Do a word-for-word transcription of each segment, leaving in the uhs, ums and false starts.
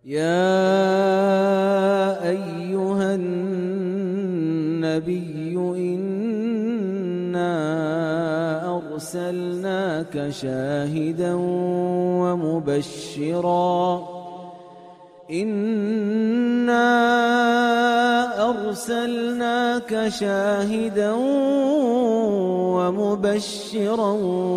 يا أيها النبي إنا أرسلناك شاهدا ومبشرا إنا أرسلناك شاهدا ومبشرا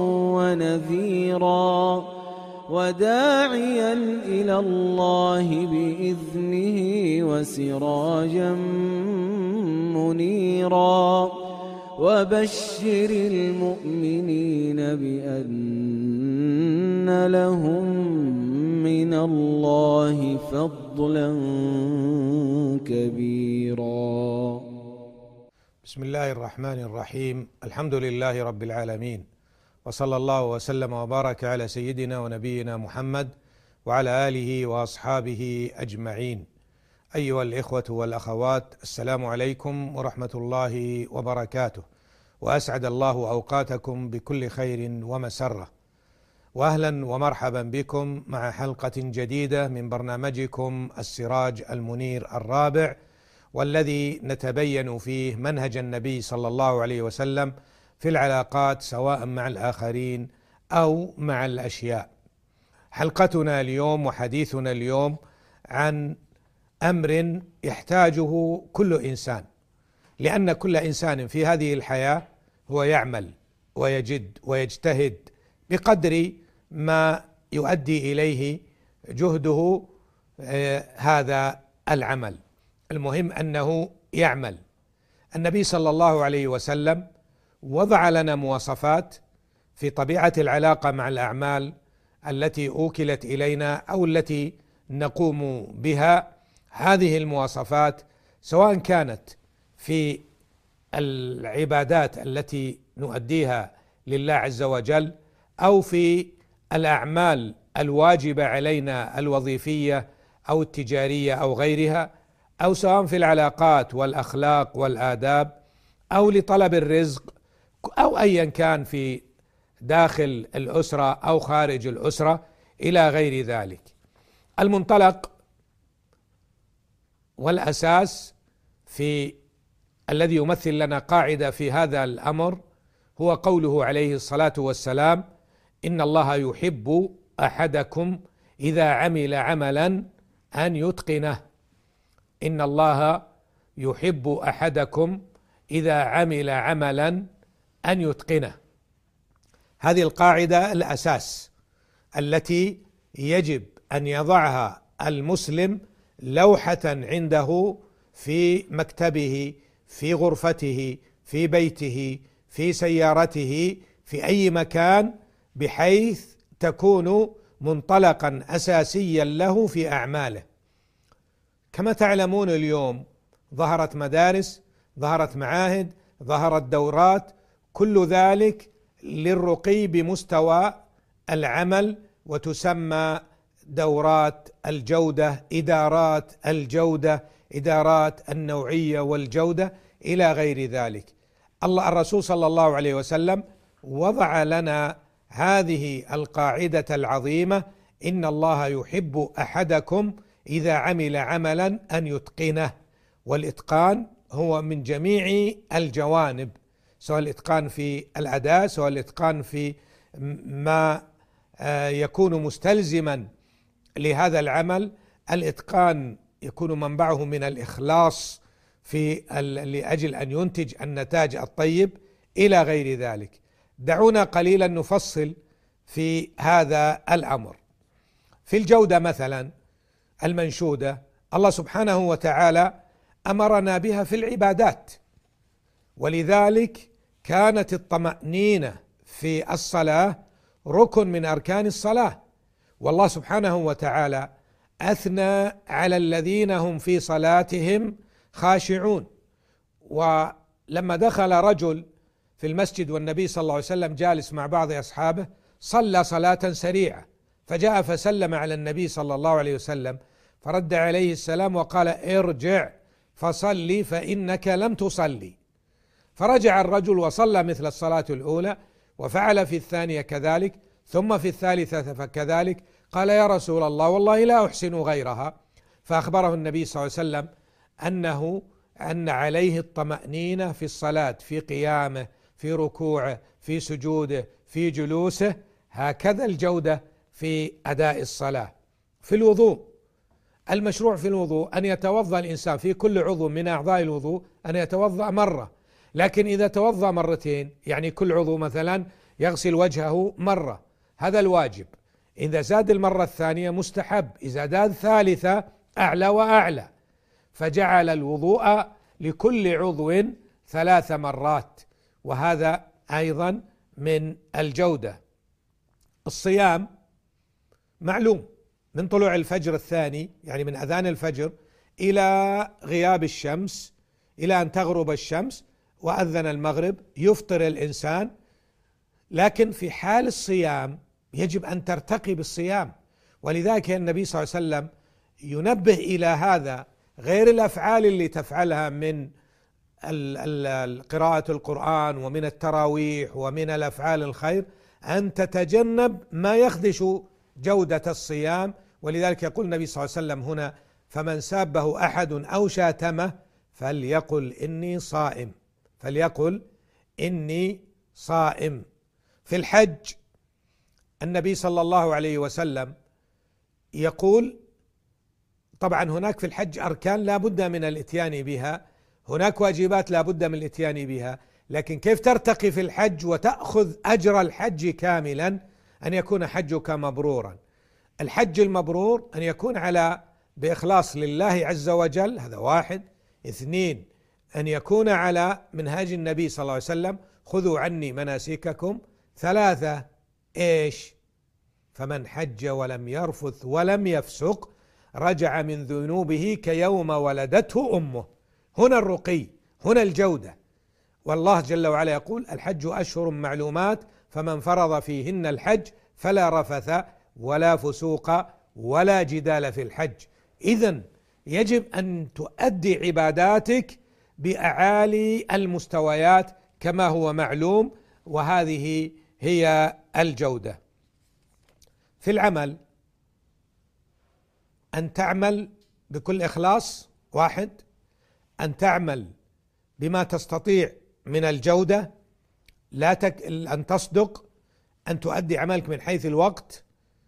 ونذيرا وداعيا إلى الله بإذنه وسراجا منيرا وبشر المؤمنين بأن لهم من الله فضلا كبيرا. بسم الله الرحمن الرحيم. الحمد لله رب العالمين، وصلى الله وسلم وبارك على سيدنا ونبينا محمد وعلى آله وأصحابه أجمعين. أيها الإخوة والأخوات، السلام عليكم ورحمة الله وبركاته، وأسعد الله أوقاتكم بكل خير ومسرة، وأهلا ومرحبا بكم مع حلقة جديدة من برنامجكم السراج المنير الرابع، والذي نتبين فيه منهج النبي صلى الله عليه وسلم في العلاقات سواء مع الآخرين أو مع الأشياء. حلقتنا اليوم وحديثنا اليوم عن أمر يحتاجه كل إنسان، لأن كل إنسان في هذه الحياة هو يعمل ويجد ويجتهد بقدر ما يؤدي إليه جهده هذا العمل. المهم أنه يعمل. النبي صلى الله عليه وسلم وضع لنا مواصفات في طبيعة العلاقة مع الأعمال التي أوكلت إلينا أو التي نقوم بها. هذه المواصفات سواء كانت في العبادات التي نؤديها لله عز وجل، أو في الأعمال الواجبة علينا الوظيفية أو التجارية أو غيرها، أو سواء في العلاقات والأخلاق والآداب، أو لطلب الرزق، أو أيا كان في داخل الأسرة أو خارج الأسرة إلى غير ذلك. المنطلق والأساس في الذي يمثل لنا قاعدة في هذا الأمر هو قوله عليه الصلاة والسلام: إن الله يحب أحدكم إذا عمل عملا أن يتقنه. إن الله يحب أحدكم إذا عمل عملا أن يتقنه. هذه القاعدة الأساس التي يجب أن يضعها المسلم لوحة عنده في مكتبه، في غرفته، في بيته، في سيارته، في أي مكان، بحيث تكون منطلقا أساسيا له في أعماله. كما تعلمون اليوم ظهرت مدارس، ظهرت معاهد، ظهرت دورات، كل ذلك للرقي بمستوى العمل، وتسمى دورات الجودة، إدارات الجودة، إدارات النوعية والجودة إلى غير ذلك. الله الرسول صلى الله عليه وسلم وضع لنا هذه القاعدة العظيمة: إن الله يحب أحدكم إذا عمل عملا أن يتقنه. والإتقان هو من جميع الجوانب، سواء الإتقان في الأداء، سواء الإتقان في ما يكون مستلزما لهذا العمل. الإتقان يكون منبعه من الإخلاص في لأجل أن ينتج النتاج الطيب إلى غير ذلك. دعونا قليلا نفصل في هذا الأمر. في الجودة مثلا المنشودة، الله سبحانه وتعالى أمرنا بها في العبادات، ولذلك كانت الطمأنينة في الصلاة ركن من أركان الصلاة. والله سبحانه وتعالى أثنى على الذين هم في صلاتهم خاشعون. ولما دخل رجل في المسجد والنبي صلى الله عليه وسلم جالس مع بعض أصحابه، صلى صلاة سريعة، فجاء فسلم على النبي صلى الله عليه وسلم، فرد عليه السلام وقال: ارجع فصلي فإنك لم تصلي. فرجع الرجل وصلى مثل الصلاة الأولى، وفعل في الثانية كذلك، ثم في الثالثة فكذلك. قال يا رسول الله والله لا أحسن غيرها، فأخبره النبي صلى الله عليه وسلم أنه أن عليه الطمأنينة في الصلاة، في قيامه، في ركوعه، في سجوده، في جلوسه، هكذا الجودة في أداء الصلاة. في الوضوء، المشروع في الوضوء أن يتوضأ الإنسان في كل عضو من أعضاء الوضوء أن يتوضأ مرة، لكن إذا توضأ مرتين يعني كل عضو مثلا يغسل وجهه مرة، هذا الواجب. إذا زاد المرة الثانية مستحب، إذا زاد ثالثة أعلى وأعلى، فجعل الوضوء لكل عضو ثلاث مرات، وهذا أيضا من الجودة. الصيام معلوم من طلوع الفجر الثاني يعني من أذان الفجر إلى غياب الشمس، إلى أن تغرب الشمس وأذن المغرب يفطر الإنسان. لكن في حال الصيام يجب أن ترتقي بالصيام، ولذلك النبي صلى الله عليه وسلم ينبه إلى هذا، غير الأفعال اللي تفعلها من قراءة القرآن ومن التراويح ومن الأفعال الخير، أن تتجنب ما يخدش جودة الصيام. ولذلك يقول النبي صلى الله عليه وسلم هنا: فمن سابه أحد أو شاتمه فليقل إني صائم، فليقل إني صائم. في الحج النبي صلى الله عليه وسلم يقول، طبعا هناك في الحج أركان لا بد من الاتيان بها، هناك واجبات لا بد من الاتيان بها، لكن كيف ترتقي في الحج وتأخذ أجر الحج كاملا؟ أن يكون حجك مبرورا. الحج المبرور أن يكون على بإخلاص لله عز وجل، هذا واحد. اثنين، أن يكون على منهاج النبي صلى الله عليه وسلم: خذوا عني مناسككم. ثلاثة، إيش؟ فمن حج ولم يرفث ولم يفسق رجع من ذنوبه كيوم ولدته أمه. هنا الرقي، هنا الجودة. والله جل وعلا يقول: الحج أشهر معلومات فمن فرض فيهن الحج فلا رفث ولا فسوق ولا جدال في الحج. إذن يجب أن تؤدي عباداتك بأعالي المستويات كما هو معلوم، وهذه هي الجودة. في العمل أن تعمل بكل إخلاص، واحد. أن تعمل بما تستطيع من الجودة، لا تك... أن تصدق، أن تؤدي عملك من حيث الوقت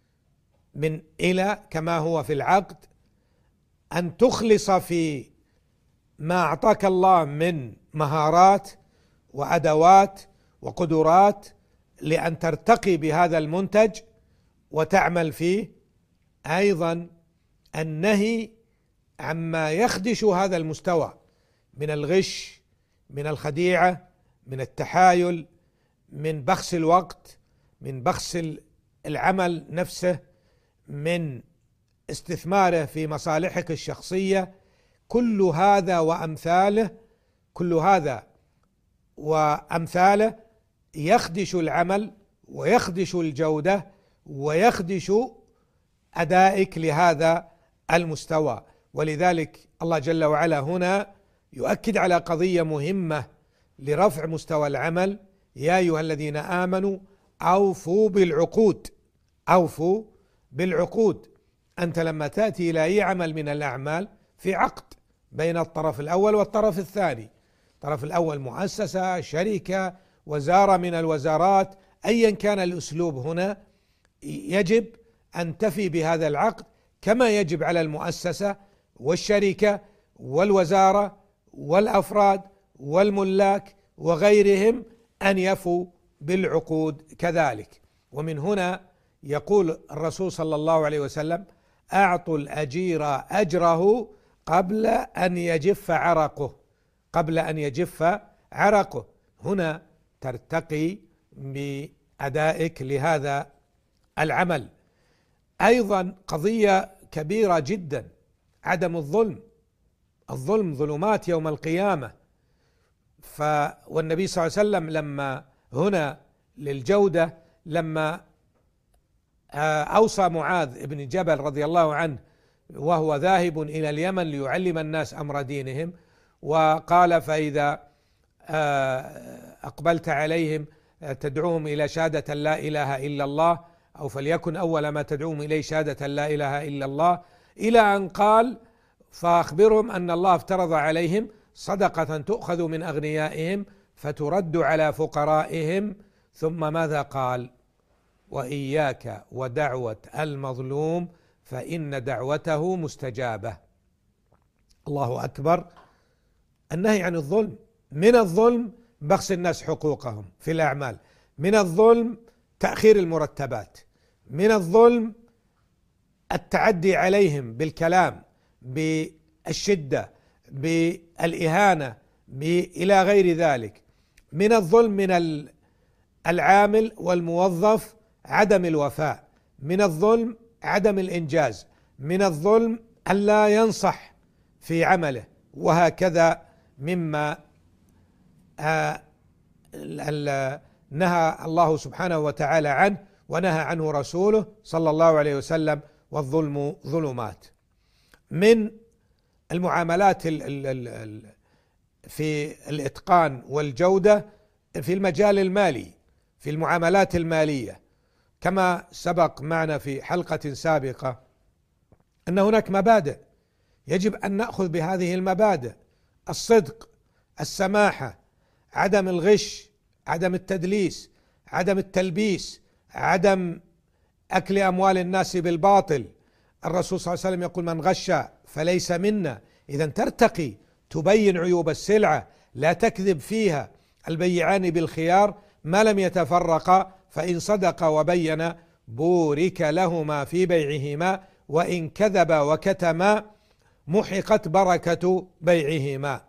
من إلى كما هو في العقد، أن تخلص في ما أعطاك الله من مهارات وأدوات وقدرات لأن ترتقي بهذا المنتج وتعمل فيه. أيضا النهي عما يخدش هذا المستوى من الغش، من الخديعة، من التحايل، من بخس الوقت، من بخس العمل نفسه، من استثماره في مصالحك الشخصية. كل هذا وأمثاله كل هذا وأمثاله يخدش العمل ويخدش الجودة ويخدش أدائك لهذا المستوى. ولذلك الله جل وعلا هنا يؤكد على قضية مهمة لرفع مستوى العمل: يا أيها الذين آمنوا أوفوا بالعقود. أوفوا بالعقود. أنت لما تأتي إلى أي عمل من الأعمال في عقد بين الطرف الأول والطرف الثاني. الطرف الأول مؤسسة، شركة، وزارة من الوزارات، أيا كان الأسلوب، هنا يجب أن تفي بهذا العقد كما يجب على المؤسسة والشركة والوزارة والأفراد والملاك وغيرهم أن يفوا بالعقود كذلك. ومن هنا يقول الرسول صلى الله عليه وسلم: أعطوا الأجير أجره قبل أن يجف عرقه. قبل أن يجف عرقه. هنا ترتقي بأدائك لهذا العمل. أيضا قضية كبيرة جدا: عدم الظلم. الظلم ظلمات يوم القيامة. ف والنبي صلى الله عليه وسلم لما هنا للجودة، لما أوصى معاذ بن جبل رضي الله عنه وهو ذاهب إلى اليمن ليعلم الناس أمر دينهم، وقال: فإذا أقبلت عليهم تدعوهم إلى شهادة لا إله إلا الله أو فليكن أول ما تدعوهم إليه شهادة لا إله إلا الله، إلى أن قال فأخبرهم أن الله افترض عليهم صدقة تؤخذ من أغنيائهم فترد على فقرائهم، ثم ماذا قال؟ وإياك ودعوة المظلوم فإن دعوته مستجابة. الله أكبر. النهي عن الظلم. من الظلم بخس الناس حقوقهم في الأعمال، من الظلم تأخير المرتبات، من الظلم التعدي عليهم بالكلام، بالشدة، بالإهانة، إلى غير ذلك. من الظلم من العامل والموظف عدم الوفاء، من الظلم عدم الإنجاز، من الظلم ألا ينصح في عمله، وهكذا مما آه نهى الله سبحانه وتعالى عنه ونهى عنه رسوله صلى الله عليه وسلم، والظلم ظلمات. من المعاملات في الإتقان والجودة في المجال المالي، في المعاملات المالية، كما سبق معنا في حلقة سابقة أن هناك مبادئ يجب أن نأخذ بهذه المبادئ: الصدق، السماحة، عدم الغش، عدم التدليس، عدم التلبيس، عدم أكل أموال الناس بالباطل. الرسول صلى الله عليه وسلم يقول: من غش فليس منا. إذا ترتقي، تبين عيوب السلعة، لا تكذب فيها. البيعان بالخيار ما لم يتفرقا، فإن صدقا وبينا بورك لهما في بيعهما، وإن كذبا وكتما محقت بركة بيعهما.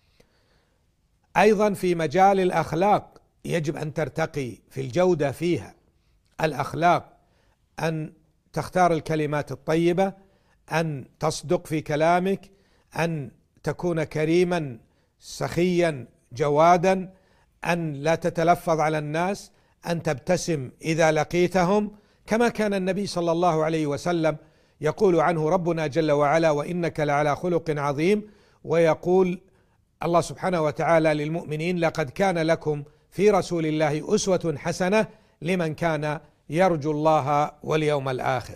أيضا في مجال الأخلاق يجب أن ترتقي في الجودة فيها. الأخلاق أن تختار الكلمات الطيبة، أن تصدق في كلامك، أن تكون كريما سخيا جوادا، أن لا تتلفظ على الناس، أن تبتسم إذا لقيتهم، كما كان النبي صلى الله عليه وسلم يقول عنه ربنا جل وعلا: وإنك لعلى خلق عظيم. ويقول الله سبحانه وتعالى للمؤمنين: لقد كان لكم في رسول الله أسوة حسنة لمن كان يرجو الله واليوم الآخر.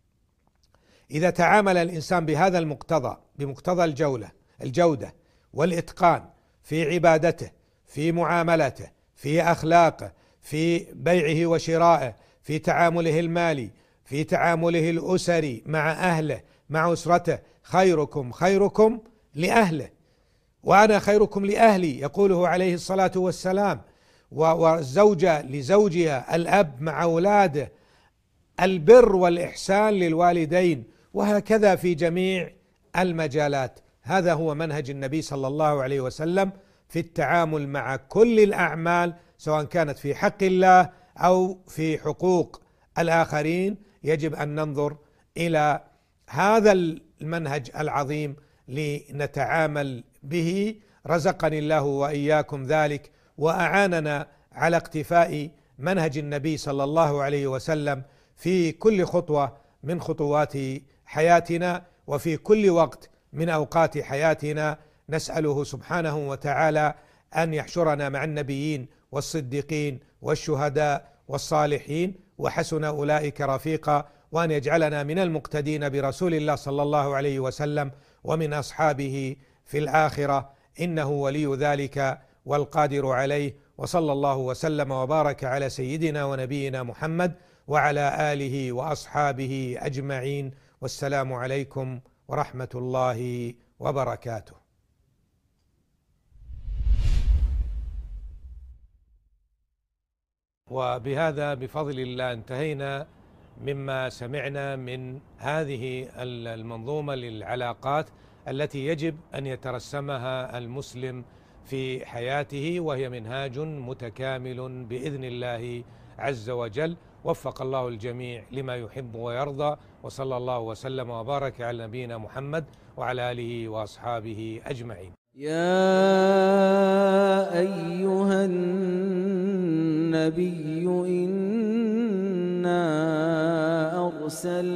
إذا تعامل الإنسان بهذا المقتضى، بمقتضى الجولة الجودة والإتقان في عبادته، في معاملته، في أخلاقه، في بيعه وشرائه، في تعامله المالي، في تعامله الأسري مع أهله، مع أسرته: خيركم خيركم لأهله، وأنا خيركم لأهلي، يقوله عليه الصلاة والسلام. والزوجة لزوجها، الأب مع أولاده، البر والإحسان للوالدين، وهكذا في جميع المجالات. هذا هو منهج النبي صلى الله عليه وسلم في التعامل مع كل الأعمال، سواء كانت في حق الله أو في حقوق الآخرين. يجب أن ننظر إلى هذا المنهج العظيم لنتعامل به. رزقني الله وإياكم ذلك، وأعاننا على اقتفاء منهج النبي صلى الله عليه وسلم في كل خطوة من خطوات حياتنا، وفي كل وقت من أوقات حياتنا. نسأله سبحانه وتعالى أن يحشرنا مع النبيين والصديقين والشهداء والصالحين، وحسن أولئك رفيقا، وأن يجعلنا من المقتدين برسول الله صلى الله عليه وسلم ومن أصحابه في الآخرة، إنه ولي ذلك والقادر عليه. وصلى الله وسلم وبارك على سيدنا ونبينا محمد وعلى آله وأصحابه أجمعين، والسلام عليكم ورحمة الله وبركاته. وبهذا بفضل الله انتهينا مما سمعنا من هذه المنظومة للعلاقات التي يجب أن يترسمها المسلم في حياته، وهي منهاج متكامل بإذن الله عز وجل. وفق الله الجميع لما يحب ويرضى، وصلى الله وسلم وبارك على نبينا محمد وعلى آله وأصحابه أجمعين. يا أيها النبي إنا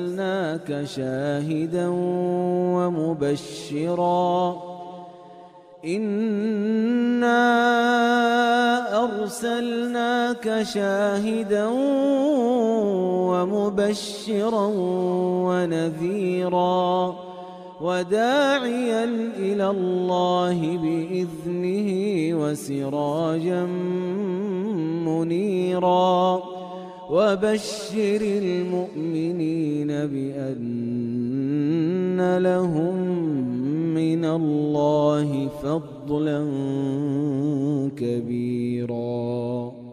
أرسلناك شاهدا ومبشرا إنا أرسلناك شاهدا ومبشرا ونذيرا وداعيا إلى الله بإذنه وسراجا منيرا وبشر المؤمنين بأن لهم من الله فضلا كبيرا.